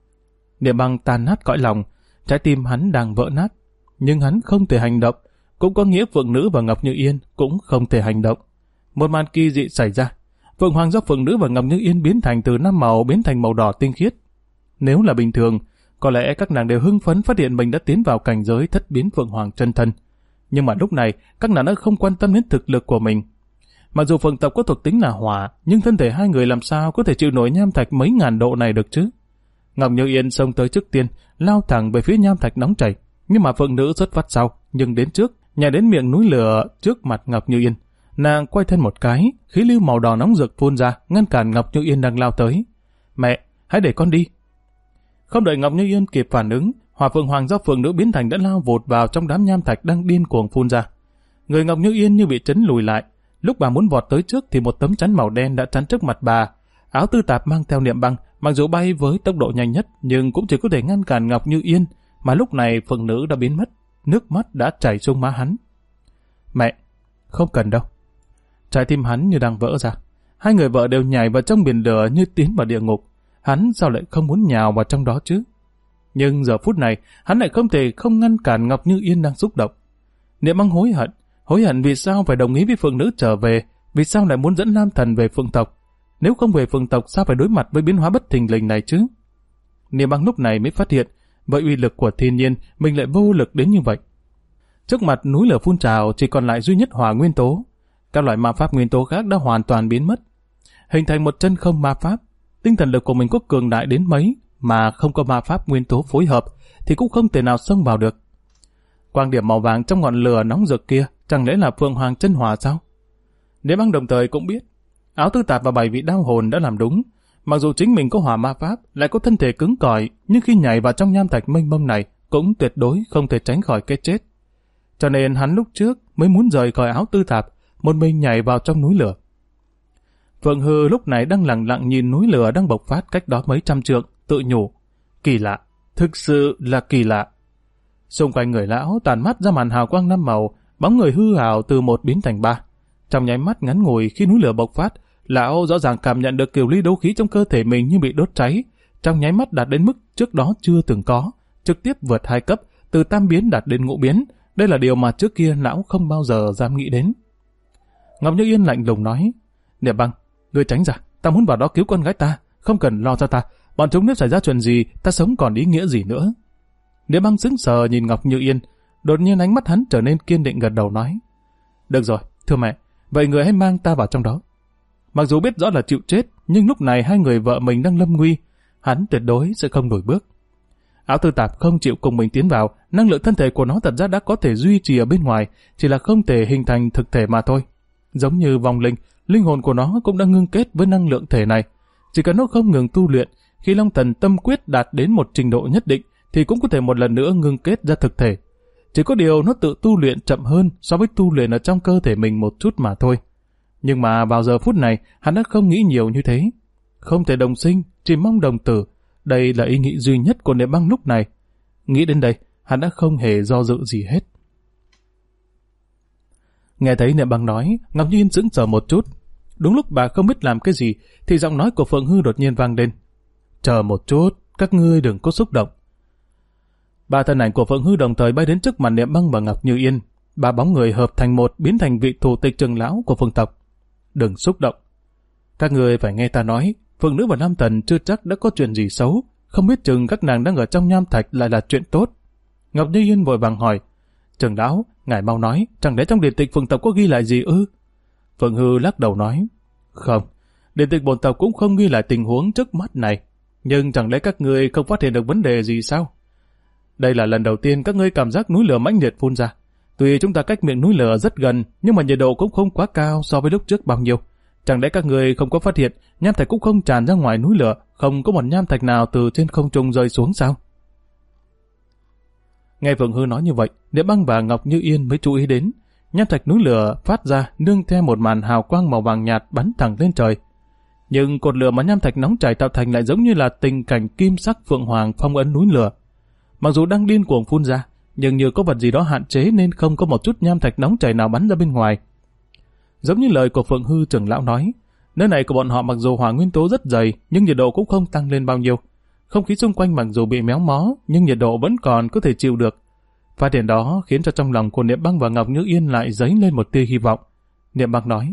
Niệm Băng tan nát cõi lòng, trái tim hắn đang vỡ nát, nhưng hắn không thể hành động, cũng có nghĩa Phượng Nữ và Ngọc Như Yên cũng không thể hành động. Một màn kỳ dị xảy ra, Phượng Hoàng do Phượng Nữ và Ngọc Như Yên biến thành từ năm màu biến thành màu đỏ tinh khiết. Nếu là bình thường, có lẽ các nàng đều hưng phấn phát hiện mình đã tiến vào cảnh giới thất biến Phượng Hoàng chân thân. Nhưng mà lúc này, các nàng đã không quan tâm đến thực lực của mình. Mặc dù Phượng tộc có thuộc tính là hỏa, nhưng thân thể hai người làm sao có thể chịu nổi nham thạch mấy ngàn độ này được chứ? Ngọc Như Yên xông tới trước tiên, lao thẳng về phía nham thạch nóng chảy, nhưng mà Phượng Nữ xuất phát sau, nhưng đến trước, nhảy đến miệng núi lửa trước mặt Ngọc Như Yên. Nàng quay thân một cái, khí lưu màu đỏ nóng rực phun ra, ngăn cản Ngọc Như Yên đang lao tới. Mẹ, hãy để con đi. Không đợi Ngọc Như Yên kịp phản ứng, Hỏa Phượng Hoàng do Phượng Nữ biến thành đã lao vụt vào trong đám nham thạch đang điên cuồng phun ra. Người Ngọc Như Yên như bị chấn lùi lại. Lúc bà muốn vọt tới trước thì một tấm chắn màu đen đã chắn trước mặt bà. Áo tư tạp mang theo Niệm Băng, mặc dù bay với tốc độ nhanh nhất nhưng cũng chỉ có thể ngăn cản Ngọc Như Yên, mà lúc này Phượng Nữ đã biến mất, nước mắt đã chảy xuống má hắn. Mẹ, không cần đâu. Trái tim hắn như đang vỡ ra. Hai người vợ đều nhảy vào trong biển lửa như tiến vào địa ngục. Hắn sao lại không muốn nhào vào trong đó chứ? Nhưng giờ phút này, hắn lại không thể không ngăn cản Ngọc Như Yên đang xúc động. Niệm Băng hối hận vì sao phải đồng ý với Phượng Nữ trở về, vì sao lại muốn dẫn Nam Thần về Phượng tộc. Nếu không về Phượng tộc sao phải đối mặt với biến hóa bất thình lình này chứ? Niệm Băng lúc này mới phát hiện, với uy lực của thiên nhiên, mình lại vô lực đến như vậy. Trước mặt núi lửa phun trào chỉ còn lại duy nhất hỏa nguyên tố. Các loại ma pháp nguyên tố khác đã hoàn toàn biến mất, hình thành một chân không ma pháp. Tinh thần lực của mình có cường đại đến mấy mà không có ma pháp nguyên tố phối hợp thì cũng không thể nào xông vào được. Quang điểm màu vàng trong ngọn lửa nóng rực kia chẳng lẽ là Phượng Hoàng chân hỏa sao? Niệm Băng đồng thời cũng biết áo tư tạp và 7 vị đao hồn đã làm đúng. Mặc dù chính mình có hỏa ma pháp, lại có thân thể cứng cỏi, nhưng khi nhảy vào trong nham thạch mênh mông này cũng tuyệt đối không thể tránh khỏi cái chết. Cho nên hắn lúc trước mới muốn rời khỏi áo tư tạp, một mình nhảy vào trong núi lửa. Phượng Hư lúc này đang lặng lặng nhìn núi lửa đang bộc phát cách đó mấy trăm trượng, tự nhủ. Kỳ lạ, thực sự là kỳ lạ. Xung quanh người lão tàn mắt ra màn hào quang 5 màu, bóng người hư ảo từ 1 biến thành 3. Trong nháy mắt ngắn ngủi khi núi lửa bộc phát, lão rõ ràng cảm nhận được kiểu ly đấu khí trong cơ thể mình như bị đốt cháy, trong nháy mắt đạt đến mức trước đó chưa từng có, trực tiếp vượt 2 cấp, từ tam biến đạt đến ngũ biến. Đây là điều mà trước kia lão không bao giờ dám nghĩ đến. Ngọc Như Yên lạnh lùng nói, Niệm Băng, ngươi tránh ra, ta muốn vào đó cứu con gái ta, không cần lo cho ta, bọn chúng nếu xảy ra chuyện gì, ta sống còn ý nghĩa gì nữa. Niệm Băng sững sờ nhìn Ngọc Như Yên, đột nhiên ánh mắt hắn trở nên kiên định gật đầu nói, được rồi, thưa mẹ, vậy người hãy mang ta vào trong đó. Mặc dù biết rõ là chịu chết, nhưng lúc này hai người vợ mình đang lâm nguy, hắn tuyệt đối sẽ không đổi bước. Áo tư tạp không chịu cùng mình tiến vào, năng lượng thân thể của nó thật ra đã có thể duy trì ở bên ngoài, chỉ là không thể hình thành thực thể mà thôi. Giống như vong linh, linh hồn của nó cũng đã ngưng kết với năng lượng thể này. Chỉ cần nó không ngừng tu luyện, khi Long Thần tâm quyết đạt đến một trình độ nhất định, thì cũng có thể một lần nữa ngưng kết ra thực thể. Chỉ có điều nó tự tu luyện chậm hơn so với tu luyện ở trong cơ thể mình một chút mà thôi. Nhưng mà vào giờ phút này, hắn đã không nghĩ nhiều như thế. Không thể đồng sinh, chỉ mong đồng tử. Đây là ý nghĩ duy nhất của Niệm Băng lúc này. Nghĩ đến đây, hắn đã không hề do dự gì hết. Nghe thấy Niệm Băng nói, Ngọc Như Yên sững sờ một chút. Đúng lúc bà không biết làm cái gì, thì giọng nói của Phượng Hư đột nhiên vang lên. Chờ một chút, các ngươi đừng có xúc động. Ba thân ảnh của Phượng Hư đồng thời bay đến trước mặt Niệm Băng và Ngọc Như Yên. Ba bóng người hợp thành một, biến thành vị thủ tịch trưởng lão của Phượng tộc. Đừng xúc động. Các ngươi phải nghe ta nói, Phượng Nữ và Nam Thần chưa chắc đã có chuyện gì xấu, không biết chừng các nàng đang ở trong nham thạch lại là chuyện tốt. Ngọc Như Yên vội vàng hỏi, trưởng lão, ngài mau nói, chẳng lẽ trong điển tịch Phượng tộc có ghi lại gì ư? Phượng Hư lắc đầu nói, không, điển tịch bổn tộc cũng không ghi lại tình huống trước mắt này, nhưng chẳng lẽ các ngươi không phát hiện được vấn đề gì sao? Đây là lần đầu tiên các ngươi cảm giác núi lửa mãnh liệt phun ra. Tuy chúng ta cách miệng núi lửa rất gần, nhưng mà nhiệt độ cũng không quá cao so với lúc trước bao nhiêu. Chẳng lẽ các ngươi không có phát hiện nham thạch cũng không tràn ra ngoài núi lửa, không có một nham thạch nào từ trên không trung rơi xuống sao? Nghe Phượng Hư nói như vậy, Niệm Băng và Ngọc Như Yên mới chú ý đến, nham thạch núi lửa phát ra nương theo một màn hào quang màu vàng nhạt bắn thẳng lên trời. Nhưng cột lửa mà nham thạch nóng chảy tạo thành lại giống như là tình cảnh kim sắc Phượng Hoàng phong ấn núi lửa. Mặc dù đang điên cuồng phun ra, nhưng như có vật gì đó hạn chế nên không có một chút nham thạch nóng chảy nào bắn ra bên ngoài. Giống như lời của Phượng Hư trưởng lão nói, nơi này của bọn họ mặc dù hỏa nguyên tố rất dày, nhưng nhiệt độ cũng không tăng lên bao nhiêu. Không khí xung quanh mặc dù bị méo mó, nhưng nhiệt độ vẫn còn có thể chịu được. Phát hiện đó khiến cho trong lòng của Niệm Băng và Ngọc Như Yên lại dấy lên một tia hy vọng. Niệm Băng nói: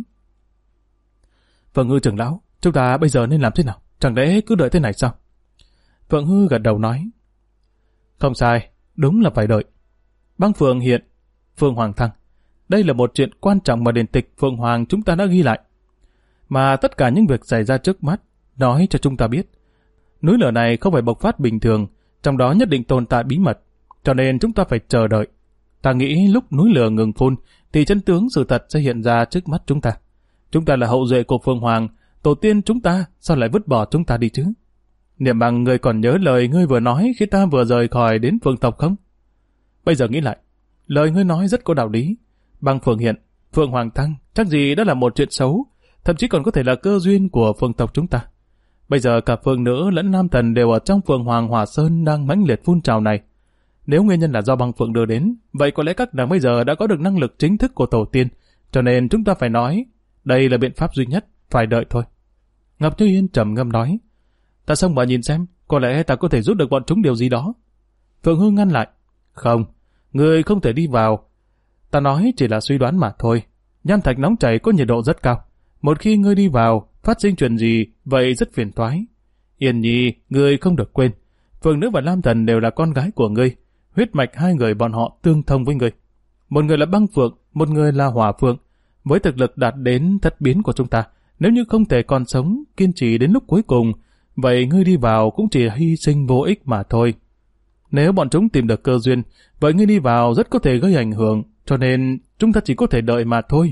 Phượng Hư trưởng lão, chúng ta bây giờ nên làm thế nào? Chẳng lẽ cứ đợi thế này sao? Phượng Hư gật đầu nói: Không sai, đúng là phải đợi. Băng Phượng hiện, Phượng Hoàng thăng. Đây là một chuyện quan trọng mà điển tịch Phượng Hoàng chúng ta đã ghi lại. Mà tất cả những việc xảy ra trước mắt nói cho chúng ta biết, núi lửa này không phải bộc phát bình thường, trong đó nhất định tồn tại bí mật, cho nên chúng ta phải chờ đợi. Ta nghĩ lúc núi lửa ngừng phun, thì chân tướng sự thật sẽ hiện ra trước mắt chúng ta. Chúng ta là hậu duệ của Phượng Hoàng, tổ tiên chúng ta, sao lại vứt bỏ chúng ta đi chứ? Niệm Băng, ngươi còn nhớ lời ngươi vừa nói khi ta vừa rời khỏi đến Phượng tộc không? Bây giờ nghĩ lại, lời ngươi nói rất có đạo lý. Băng Phượng hiện, Phượng Hoàng thăng, chắc gì đó là một chuyện xấu, thậm chí còn có thể là cơ duyên của Phượng tộc chúng ta. Bây giờ cả Phượng nữ lẫn Nam Thần đều ở trong Phượng Hoàng Hỏa Sơn đang mãnh liệt phun trào này. Nếu nguyên nhân là do Băng Phượng đưa đến, vậy có lẽ các nàng bây giờ đã có được năng lực chính thức của tổ tiên, cho nên chúng ta phải nói, đây là biện pháp duy nhất, phải đợi thôi. Ngọc Như Yên trầm ngâm nói: Ta xông vào nhìn xem, có lẽ ta có thể giúp được bọn chúng điều gì đó. Phượng Hư ngăn lại: Không, ngươi không thể đi vào. Ta nói chỉ là suy đoán mà thôi. Nham thạch nóng chảy có nhiệt độ rất cao. Một khi ngươi đi vào, phát sinh chuyện gì, vậy rất phiền toái. Yên Nhi, ngươi không được quên, Phượng nữ và Lam Thần đều là con gái của ngươi. Huyết mạch hai người bọn họ tương thông với ngươi. Một người là Băng Phượng, một người là Hỏa Phượng. Với thực lực đạt đến thất biến của chúng ta, nếu như không thể còn sống, kiên trì đến lúc cuối cùng, vậy ngươi đi vào cũng chỉ hy sinh vô ích mà thôi. Nếu bọn chúng tìm được cơ duyên, vậy ngươi đi vào rất có thể gây ảnh hưởng, cho nên chúng ta chỉ có thể đợi mà thôi.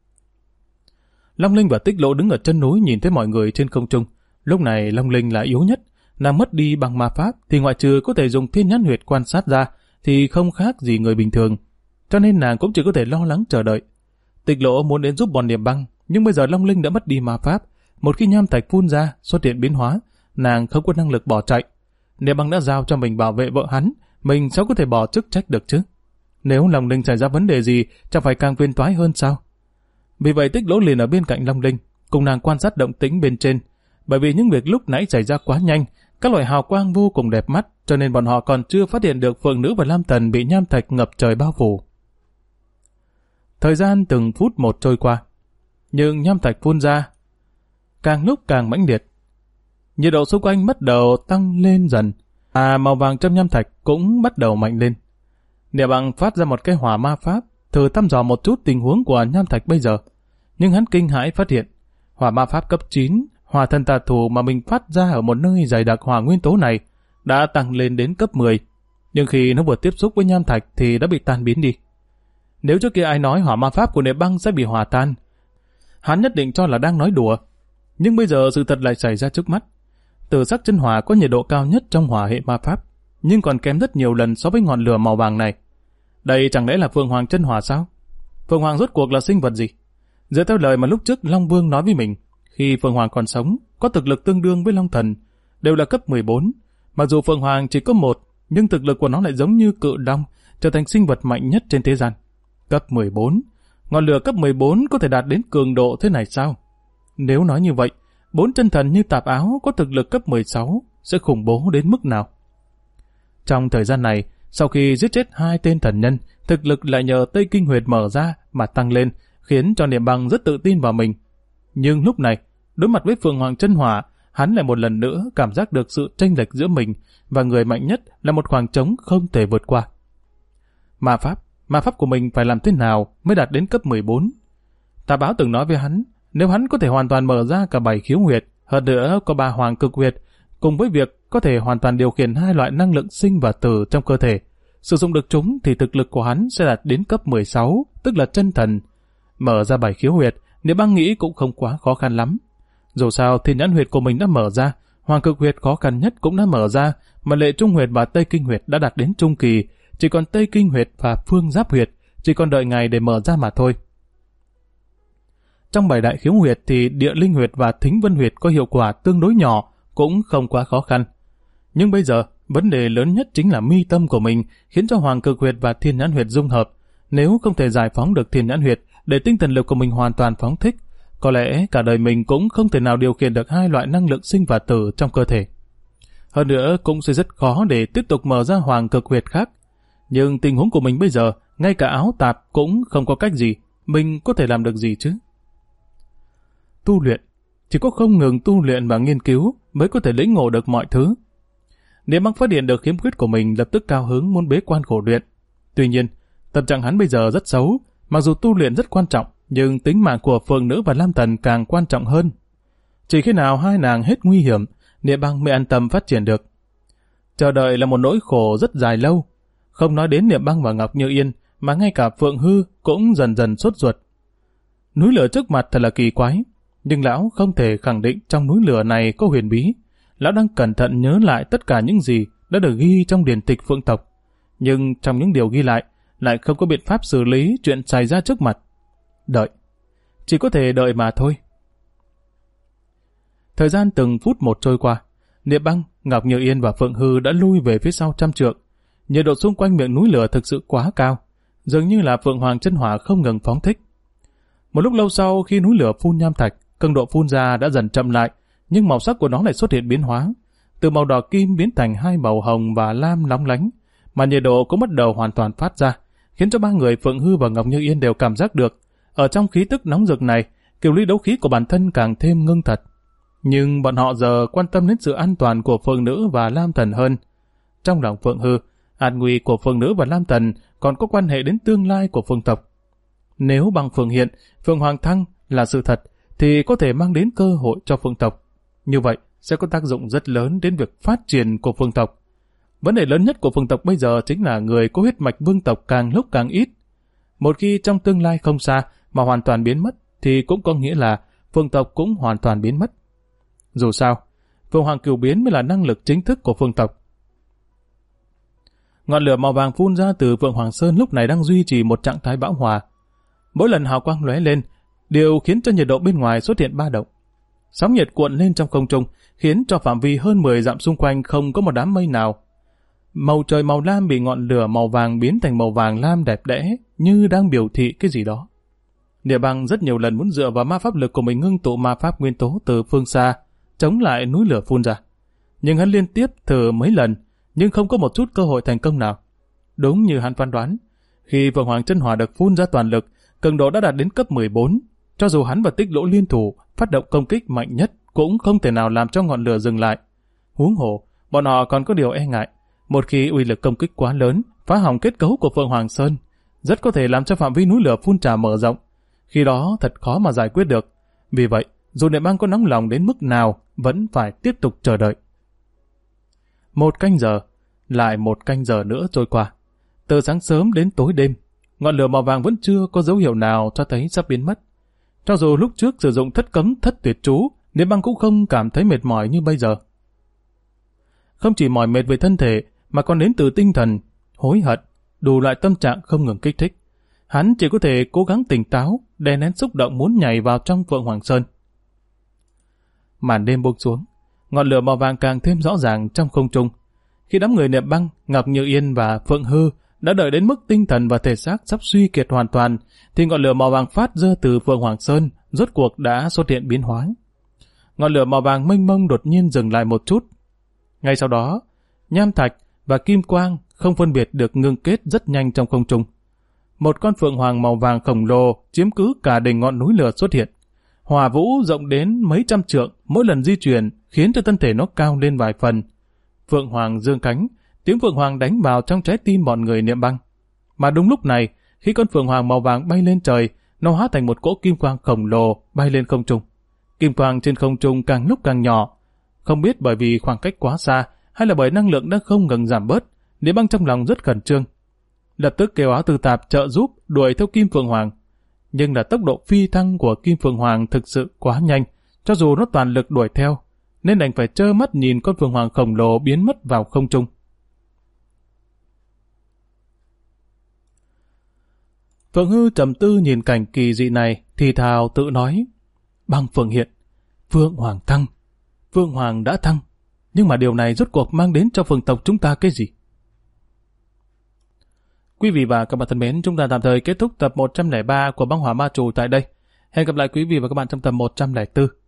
Long Linh và Tích Lỗ đứng ở chân núi nhìn thấy mọi người trên không trung. Lúc này Long Linh là yếu nhất, nàng mất đi bằng ma pháp thì ngoại trừ có thể dùng thiên nhãn huyệt quan sát ra thì không khác gì người bình thường, cho nên nàng cũng chỉ có thể lo lắng chờ đợi. Tích Lỗ muốn đến giúp bọn Niệm Băng, nhưng bây giờ Long Linh đã mất đi ma pháp, một khi nham thạch phun ra xuất hiện biến hóa, nàng không có năng lực bỏ chạy. Niệm Băng đã giao cho mình bảo vệ vợ hắn, mình sao có thể bỏ chức trách được chứ? Nếu Long Linh xảy ra vấn đề gì, chẳng phải càng phiền toái hơn sao? Vì vậy Tích Lỗ liền ở bên cạnh Long Linh, cùng nàng quan sát động tĩnh bên trên. Bởi vì những việc lúc nãy xảy ra quá nhanh, các loại hào quang vô cùng đẹp mắt, cho nên bọn họ còn chưa phát hiện được Phượng nữ và Lam Thần bị nham thạch ngập trời bao phủ. Thời gian từng phút một trôi qua, nhưng nham thạch phun ra càng lúc càng mãnh liệt. Nhiệt độ xung quanh bắt đầu tăng lên dần, màu vàng trong nham thạch cũng bắt đầu mạnh lên. Niệm Băng phát ra một cái hỏa ma pháp, thử thăm dò một chút tình huống của nham thạch bây giờ. Nhưng hắn kinh hãi phát hiện, hỏa ma pháp cấp 9, hỏa thần tà thủ mà mình phát ra ở một nơi dày đặc hỏa nguyên tố này đã tăng lên đến cấp 10. Nhưng khi nó vừa tiếp xúc với nham thạch thì đã bị tan biến đi. Nếu trước kia ai nói hỏa ma pháp của Niệm Băng sẽ bị hòa tan, hắn nhất định cho là đang nói đùa. Nhưng bây giờ sự thật lại xảy ra trước mắt. Tử sắc chân hỏa có nhiệt độ cao nhất trong hỏa hệ ma pháp, nhưng còn kém rất nhiều lần so với ngọn lửa màu vàng này. Đây chẳng lẽ là Phượng Hoàng chân hỏa sao? Phượng Hoàng rốt cuộc là sinh vật gì? Dựa theo lời mà lúc trước Long Vương nói với mình, khi Phượng Hoàng còn sống, có thực lực tương đương với Long Thần, đều là cấp 14. Mặc dù Phượng Hoàng chỉ có 1, nhưng thực lực của nó lại giống như cự long, trở thành sinh vật mạnh nhất trên thế gian. Cấp 14, ngọn lửa cấp 14 có thể đạt đến cường độ thế này sao? Nếu nói như vậy, 4 chân thần như Tạp Áo có thực lực cấp 16 sẽ khủng bố đến mức nào? Trong thời gian này, sau khi giết chết 2 tên thần nhân, thực lực lại nhờ Tây Kinh Huyệt mở ra mà tăng lên, khiến cho Niệm Băng rất tự tin vào mình. Nhưng lúc này, đối mặt với Phượng Hoàng chân hỏa, hắn lại một lần nữa cảm giác được sự chênh lệch giữa mình và người mạnh nhất là một khoảng trống không thể vượt qua. Ma pháp của mình phải làm thế nào mới đạt đến cấp 14? Tạp Áo từng nói với hắn, nếu hắn có thể hoàn toàn mở ra cả 7 khiếu huyệt, hơn nữa có 3 hoàng cực huyệt, cùng với việc có thể hoàn toàn điều khiển 2 loại năng lượng sinh và tử trong cơ thể, sử dụng được chúng thì thực lực của hắn sẽ đạt đến cấp 16, tức là chân thần. Mở ra 7 khiếu huyệt, Niệm Băng nghĩ cũng không quá khó khăn lắm. Dù sao thiên nhãn huyệt của mình đã mở ra, hoàng cực huyệt khó khăn nhất cũng đã mở ra, mà lệ trung huyệt và tây kinh huyệt đã đạt đến trung kỳ, chỉ còn tây kinh huyệt và phương giáp huyệt chỉ còn đợi ngày để mở ra mà thôi. Trong 7 đại khiếu huyệt thì địa linh huyệt và thính vân huyệt có hiệu quả tương đối nhỏ, cũng không quá khó khăn. Nhưng bây giờ, Vấn đề lớn nhất chính là mi tâm của mình khiến cho Hoàng Cực Huyệt và Thiên Nhãn Huyệt dung hợp. Nếu không thể giải phóng được Thiên Nhãn Huyệt để tinh thần lực của mình hoàn toàn phóng thích, có lẽ cả đời mình cũng không thể nào điều khiển được hai loại năng lượng sinh và tử trong cơ thể. Hơn nữa cũng sẽ rất khó để tiếp tục mở ra Hoàng Cực Huyệt khác. Nhưng tình huống của mình bây giờ, ngay cả áo tạp cũng không có cách gì, mình có thể làm được gì chứ? Tu luyện, chỉ có không ngừng tu luyện và nghiên cứu mới có thể lĩnh ngộ được mọi thứ. Niệm Băng phát hiện được khiếm khuyết của mình, lập tức cao hứng muốn bế quan khổ luyện. Tuy nhiên, tâm trạng hắn bây giờ rất xấu, mặc dù tu luyện rất quan trọng, nhưng tính mạng của Phượng Nữ và Lam Tần càng quan trọng hơn. Chỉ khi nào hai nàng hết nguy hiểm, Niệm Băng mới an tâm phát triển được. Chờ đợi là một nỗi khổ rất dài lâu. Không nói đến Niệm Băng và Ngọc Như Yên, mà ngay cả Phượng Hư cũng dần dần sốt ruột. Núi lửa trước mặt thật là kỳ quái, nhưng lão không thể khẳng định trong núi lửa này có huyền bí. Lão đang cẩn thận nhớ lại tất cả những gì đã được ghi trong điển tịch Phượng tộc. Nhưng trong những điều ghi lại không có biện pháp xử lý chuyện xảy ra trước mặt. Đợi. Chỉ có thể đợi mà thôi. Thời gian từng phút một trôi qua. Niệm Băng, Ngọc Như Yên và Phượng Hư đã lui về phía sau 100 trượng. Nhiệt độ xung quanh miệng núi lửa thực sự quá cao. Dường như là Phượng Hoàng chân hỏa không ngừng phóng thích. Một lúc lâu sau, khi núi lửa phun nham thạch, cường độ phun ra đã dần chậm lại, nhưng màu sắc của nó lại xuất hiện biến hóa. Từ màu đỏ kim biến thành hai màu hồng và lam lóng lánh, mà nhiệt độ cũng bắt đầu hoàn toàn phát ra, khiến cho ba người Phượng Hư và Ngọc Như Yên đều cảm giác được. Ở trong khí tức nóng rực này, kiểu ly đấu khí của bản thân càng thêm ngưng thật. Nhưng bọn họ giờ quan tâm đến sự an toàn của Phượng Nữ và Lam Tần hơn. Trong lòng Phượng Hư, an nguy của Phượng Nữ và Lam Tần còn có quan hệ đến tương lai của Phượng tộc. Nếu bằng Phượng Hiện, Phượng Hoàng Thăng là sự thật, thì có thể mang đến cơ hội cho Phượng tộc. Như vậy sẽ có tác dụng rất lớn đến việc phát triển của Phượng tộc. Vấn đề lớn nhất của Phượng tộc bây giờ chính là người có huyết mạch vương tộc càng lúc càng ít. Một khi trong tương lai không xa mà hoàn toàn biến mất, thì cũng có nghĩa là Phượng tộc cũng hoàn toàn biến mất. Dù sao, Phượng Hoàng Cửu Biến mới là năng lực chính thức của Phượng tộc. Ngọn lửa màu vàng phun ra từ Phượng Hoàng Sơn lúc này đang duy trì một trạng thái bão hòa. Mỗi lần hào quang lóe lên, điều khiến cho nhiệt độ bên ngoài xuất hiện ba động. Sóng nhiệt cuộn lên trong không trung, khiến cho phạm vi hơn 10 dặm xung quanh không có một đám mây nào. Màu trời màu lam bị ngọn lửa màu vàng biến thành màu vàng lam đẹp đẽ, như đang biểu thị cái gì đó. Niệm Băng rất nhiều lần muốn dựa vào ma pháp lực của mình ngưng tụ ma pháp nguyên tố từ phương xa, chống lại núi lửa phun ra. Nhưng hắn liên tiếp thử mấy lần, nhưng không có một chút cơ hội thành công nào. Đúng như hắn phán đoán, khi Phượng Hoàng chân hỏa được phun ra toàn lực, cường độ đã đạt đến cấp 14. Cho dù hắn và Tích Lỗ liên thủ phát động công kích mạnh nhất, cũng không thể nào làm cho ngọn lửa dừng lại. Huống hồ, bọn họ còn có điều e ngại. Một khi uy lực công kích quá lớn, phá hỏng kết cấu của Phượng Hoàng Sơn, rất có thể làm cho phạm vi núi lửa phun trào mở rộng. Khi đó thật khó mà giải quyết được. Vì vậy, dù Niệm Băng có nóng lòng đến mức nào, vẫn phải tiếp tục chờ đợi. 1 canh giờ, lại 1 canh giờ nữa trôi qua. Từ sáng sớm đến tối đêm, ngọn lửa màu vàng vẫn chưa có dấu hiệu nào cho thấy sắp biến mất. Cho dù lúc trước sử dụng thất cấm thất tuyệt chú, Niệm Băng cũng không cảm thấy mệt mỏi như bây giờ. Không chỉ mỏi mệt về thân thể, mà còn đến từ tinh thần, hối hận, đủ loại tâm trạng không ngừng kích thích. Hắn chỉ có thể cố gắng tỉnh táo, đè nén xúc động muốn nhảy vào trong Phượng Hoàng Sơn. Màn đêm buông xuống, ngọn lửa màu vàng càng thêm rõ ràng trong không trung. Khi đám người Niệm Băng, Ngọc Như Yên và Phượng Hư đã đợi đến mức tinh thần và thể xác sắp suy kiệt hoàn toàn, thì ngọn lửa màu vàng phát ra từ Phượng Hoàng Sơn rốt cuộc đã xuất hiện biến hóa. Ngọn lửa màu vàng mênh mông đột nhiên dừng lại một chút. Ngay sau đó, nham thạch và kim quang không phân biệt được ngưng kết rất nhanh trong không trung. Một con phượng hoàng màu vàng khổng lồ chiếm cứ cả đỉnh ngọn núi lửa xuất hiện. Hỏa vũ rộng đến mấy trăm trượng, mỗi lần di chuyển khiến cho thân thể nó cao lên vài phần. Phượng hoàng dương cánh, tiếng phượng hoàng đánh vào trong trái tim bọn người Niệm Băng. Mà đúng lúc này, khi con phượng hoàng màu vàng bay lên trời, nó hóa thành một cỗ kim quang khổng lồ bay lên không trung. Kim quang trên không trung càng lúc càng nhỏ. Không biết bởi vì khoảng cách quá xa hay là bởi năng lượng đã không ngừng giảm bớt, Niệm Băng trong lòng rất khẩn trương. Lập tức kêu Áo Tư Tạp trợ giúp đuổi theo Kim Phượng Hoàng. Nhưng là tốc độ phi thăng của Kim Phượng Hoàng thực sự quá nhanh, cho dù nó toàn lực đuổi theo, nên đành phải trơ mắt nhìn con Phượng Hoàng khổng lồ biến mất vào không trung. Phượng Hư trầm tư nhìn cảnh kỳ dị này, thì thào tự nói: Băng Phượng hiện, Phượng Hoàng thăng, Phượng Hoàng đã thăng. Nhưng mà điều này rốt cuộc mang đến cho phường tộc chúng ta cái gì? Quý vị và các bạn thân mến, chúng ta tạm thời kết thúc tập 103 của Băng Hỏa Ma Trù tại đây. Hẹn gặp lại quý vị và các bạn trong tập 104.